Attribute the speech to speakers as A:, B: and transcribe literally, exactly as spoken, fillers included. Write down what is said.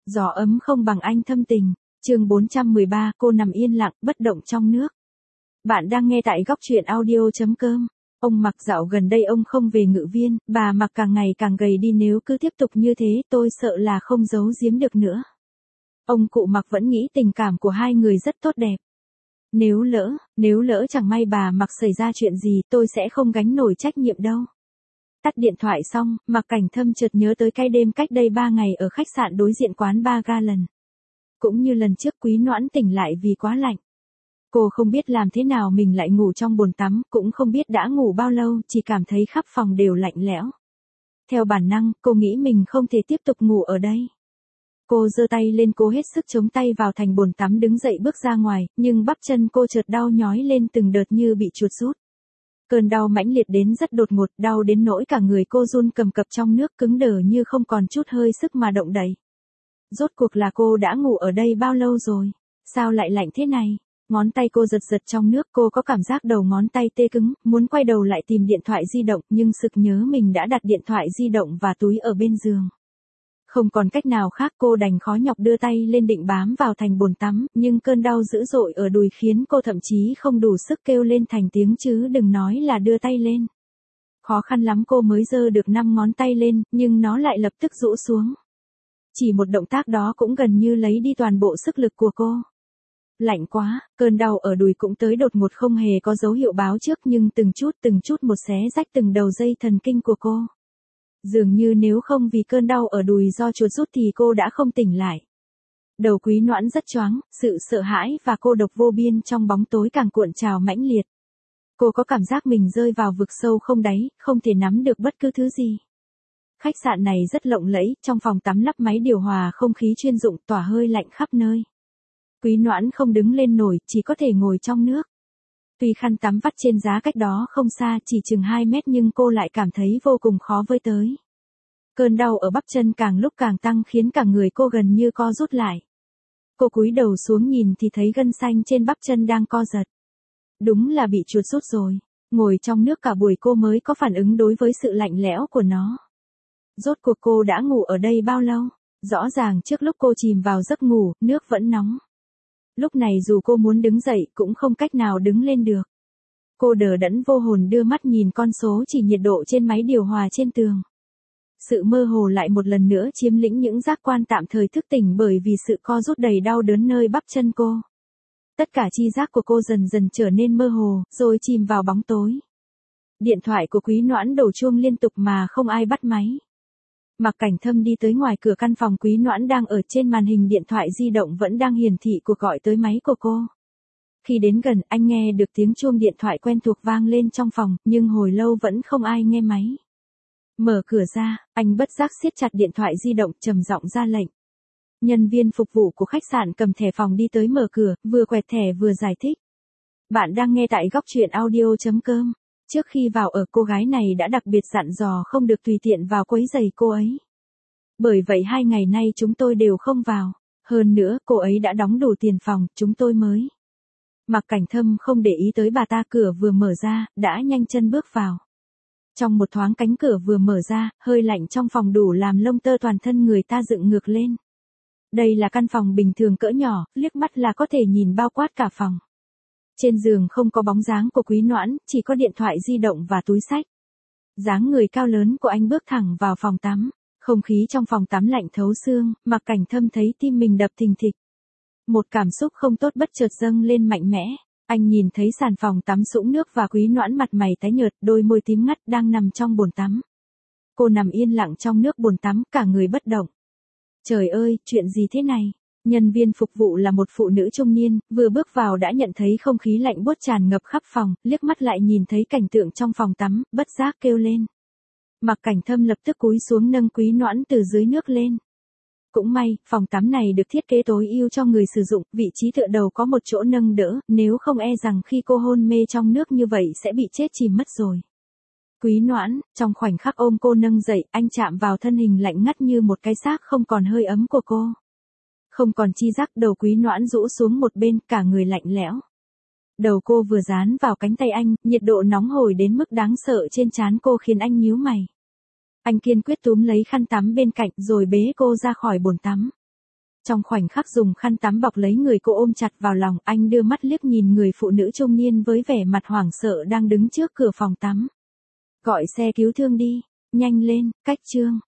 A: Gió ấm không bằng anh thâm tình. Chương bốn trăm mười ba, cô nằm yên lặng, bất động trong nước. Bạn đang nghe tại góc truyện audio chấm com. Ông Mặc dạo gần đây ông không về Ngự Viên, bà Mặc càng ngày càng gầy đi, nếu cứ tiếp tục như thế tôi sợ là không giấu giếm được nữa. Ông cụ Mặc vẫn nghĩ tình cảm của hai người rất tốt đẹp. Nếu lỡ, nếu lỡ chẳng may bà Mặc xảy ra chuyện gì tôi sẽ không gánh nổi trách nhiệm đâu. Tắt điện thoại xong, Mặc Cảnh Thâm chợt nhớ tới cái đêm cách đây ba ngày ở khách sạn đối diện quán Ba Galen. Cũng như lần trước Quý Noãn tỉnh lại vì quá lạnh. Cô không biết làm thế nào mình lại ngủ trong bồn tắm, cũng không biết đã ngủ bao lâu, chỉ cảm thấy khắp phòng đều lạnh lẽo. Theo bản năng, cô nghĩ mình không thể tiếp tục ngủ ở đây. Cô giơ tay lên cố hết sức chống tay vào thành bồn tắm đứng dậy bước ra ngoài, nhưng bắp chân cô chợt đau nhói lên từng đợt như bị chuột rút. Cơn đau mãnh liệt đến rất đột ngột, đau đến nỗi cả người cô run cầm cập trong nước, cứng đờ như không còn chút hơi sức mà động đậy. Rốt cuộc là cô đã ngủ ở đây bao lâu rồi? Sao lại lạnh thế này? Ngón tay cô giật giật trong nước, cô có cảm giác đầu ngón tay tê cứng, muốn quay đầu lại tìm điện thoại di động, nhưng sực nhớ mình đã đặt điện thoại di động và túi ở bên giường. Không còn cách nào khác, cô đành khó nhọc đưa tay lên định bám vào thành bồn tắm, nhưng cơn đau dữ dội ở đùi khiến cô thậm chí không đủ sức kêu lên thành tiếng chứ đừng nói là đưa tay lên. Khó khăn lắm cô mới giơ được năm ngón tay lên, nhưng nó lại lập tức rũ xuống. Chỉ một động tác đó cũng gần như lấy đi toàn bộ sức lực của cô. Lạnh quá, cơn đau ở đùi cũng tới đột ngột không hề có dấu hiệu báo trước, nhưng từng chút từng chút một xé rách từng đầu dây thần kinh của cô. Dường như nếu không vì cơn đau ở đùi do chuột rút thì cô đã không tỉnh lại. Đầu Quý Noãn rất choáng, sự sợ hãi và cô độc vô biên trong bóng tối càng cuộn trào mãnh liệt. Cô có cảm giác mình rơi vào vực sâu không đáy, không thể nắm được bất cứ thứ gì. Khách sạn này rất lộng lẫy, trong phòng tắm lắp máy điều hòa không khí chuyên dụng tỏa hơi lạnh khắp nơi. Quý Noãn không đứng lên nổi, chỉ có thể ngồi trong nước. Tuy khăn tắm vắt trên giá cách đó không xa, chỉ chừng hai mét, nhưng cô lại cảm thấy vô cùng khó với tới. Cơn đau ở bắp chân càng lúc càng tăng khiến cả người cô gần như co rút lại. Cô cúi đầu xuống nhìn thì thấy gân xanh trên bắp chân đang co giật. Đúng là bị chuột rút rồi. Ngồi trong nước cả buổi cô mới có phản ứng đối với sự lạnh lẽo của nó. Rốt cuộc cô đã ngủ ở đây bao lâu? Rõ ràng trước lúc cô chìm vào giấc ngủ, nước vẫn nóng. Lúc này dù cô muốn đứng dậy cũng không cách nào đứng lên được. Cô đờ đẫn vô hồn đưa mắt nhìn con số chỉ nhiệt độ trên máy điều hòa trên tường. Sự mơ hồ lại một lần nữa chiếm lĩnh những giác quan tạm thời thức tỉnh bởi vì sự co rút đầy đau đớn nơi bắp chân cô. Tất cả chi giác của cô dần dần trở nên mơ hồ, rồi chìm vào bóng tối. Điện thoại của Quý Noãn đổ chuông liên tục mà không ai bắt máy. Mặc Cảnh Thâm đi tới ngoài cửa căn phòng Quý Noãn đang ở, trên màn hình điện thoại di động vẫn đang hiển thị cuộc gọi tới máy của cô. Khi đến gần, anh nghe được tiếng chuông điện thoại quen thuộc vang lên trong phòng, nhưng hồi lâu vẫn không ai nghe máy. Mở cửa ra, anh bất giác siết chặt điện thoại di động, trầm giọng ra lệnh. Nhân viên phục vụ của khách sạn cầm thẻ phòng đi tới mở cửa, vừa quẹt thẻ vừa giải thích. Bạn đang nghe tại góc truyện audio chấm com. Trước khi vào ở, cô gái này đã đặc biệt dặn dò không được tùy tiện vào quấy rầy cô ấy. Bởi vậy hai ngày nay chúng tôi đều không vào. Hơn nữa, cô ấy đã đóng đủ tiền phòng, chúng tôi mới. Mặc Cảnh Thâm không để ý tới bà ta, cửa vừa mở ra, đã nhanh chân bước vào. Trong một thoáng cánh cửa vừa mở ra, hơi lạnh trong phòng đủ làm lông tơ toàn thân người ta dựng ngược lên. Đây là căn phòng bình thường cỡ nhỏ, liếc mắt là có thể nhìn bao quát cả phòng. Trên giường không có bóng dáng của Quý Noãn, chỉ có điện thoại di động và túi xách. Dáng người cao lớn của anh bước thẳng vào phòng tắm. Không khí trong phòng tắm lạnh thấu xương, Mặc Cảnh Thâm thấy tim mình đập thình thịch. Một cảm xúc không tốt bất chợt dâng lên mạnh mẽ. Anh nhìn thấy sàn phòng tắm sũng nước và Quý Noãn mặt mày tái nhợt, đôi môi tím ngắt đang nằm trong bồn tắm. Cô nằm yên lặng trong nước bồn tắm, cả người bất động. Trời ơi, chuyện gì thế này? Nhân viên phục vụ là một phụ nữ trung niên, vừa bước vào đã nhận thấy không khí lạnh buốt tràn ngập khắp phòng, liếc mắt lại nhìn thấy cảnh tượng trong phòng tắm, bất giác kêu lên. Mặc Cảnh Thâm lập tức cúi xuống nâng Quý Noãn từ dưới nước lên. Cũng may, phòng tắm này được thiết kế tối ưu cho người sử dụng, vị trí tựa đầu có một chỗ nâng đỡ, nếu không e rằng khi cô hôn mê trong nước như vậy sẽ bị chết chìm mất rồi. Quý Noãn, trong khoảnh khắc ôm cô nâng dậy, anh chạm vào thân hình lạnh ngắt như một cái xác không còn hơi ấm của cô. Không còn chi giác, đầu Quý Noãn rũ xuống một bên, cả người lạnh lẽo. Đầu cô vừa dán vào cánh tay anh, nhiệt độ nóng hổi đến mức đáng sợ trên trán cô khiến anh nhíu mày. Anh kiên quyết túm lấy khăn tắm bên cạnh rồi bế cô ra khỏi bồn tắm. Trong khoảnh khắc dùng khăn tắm bọc lấy người cô ôm chặt vào lòng, anh đưa mắt liếc nhìn người phụ nữ trung niên với vẻ mặt hoảng sợ đang đứng trước cửa phòng tắm. Gọi xe cứu thương đi, nhanh lên, cách Trương.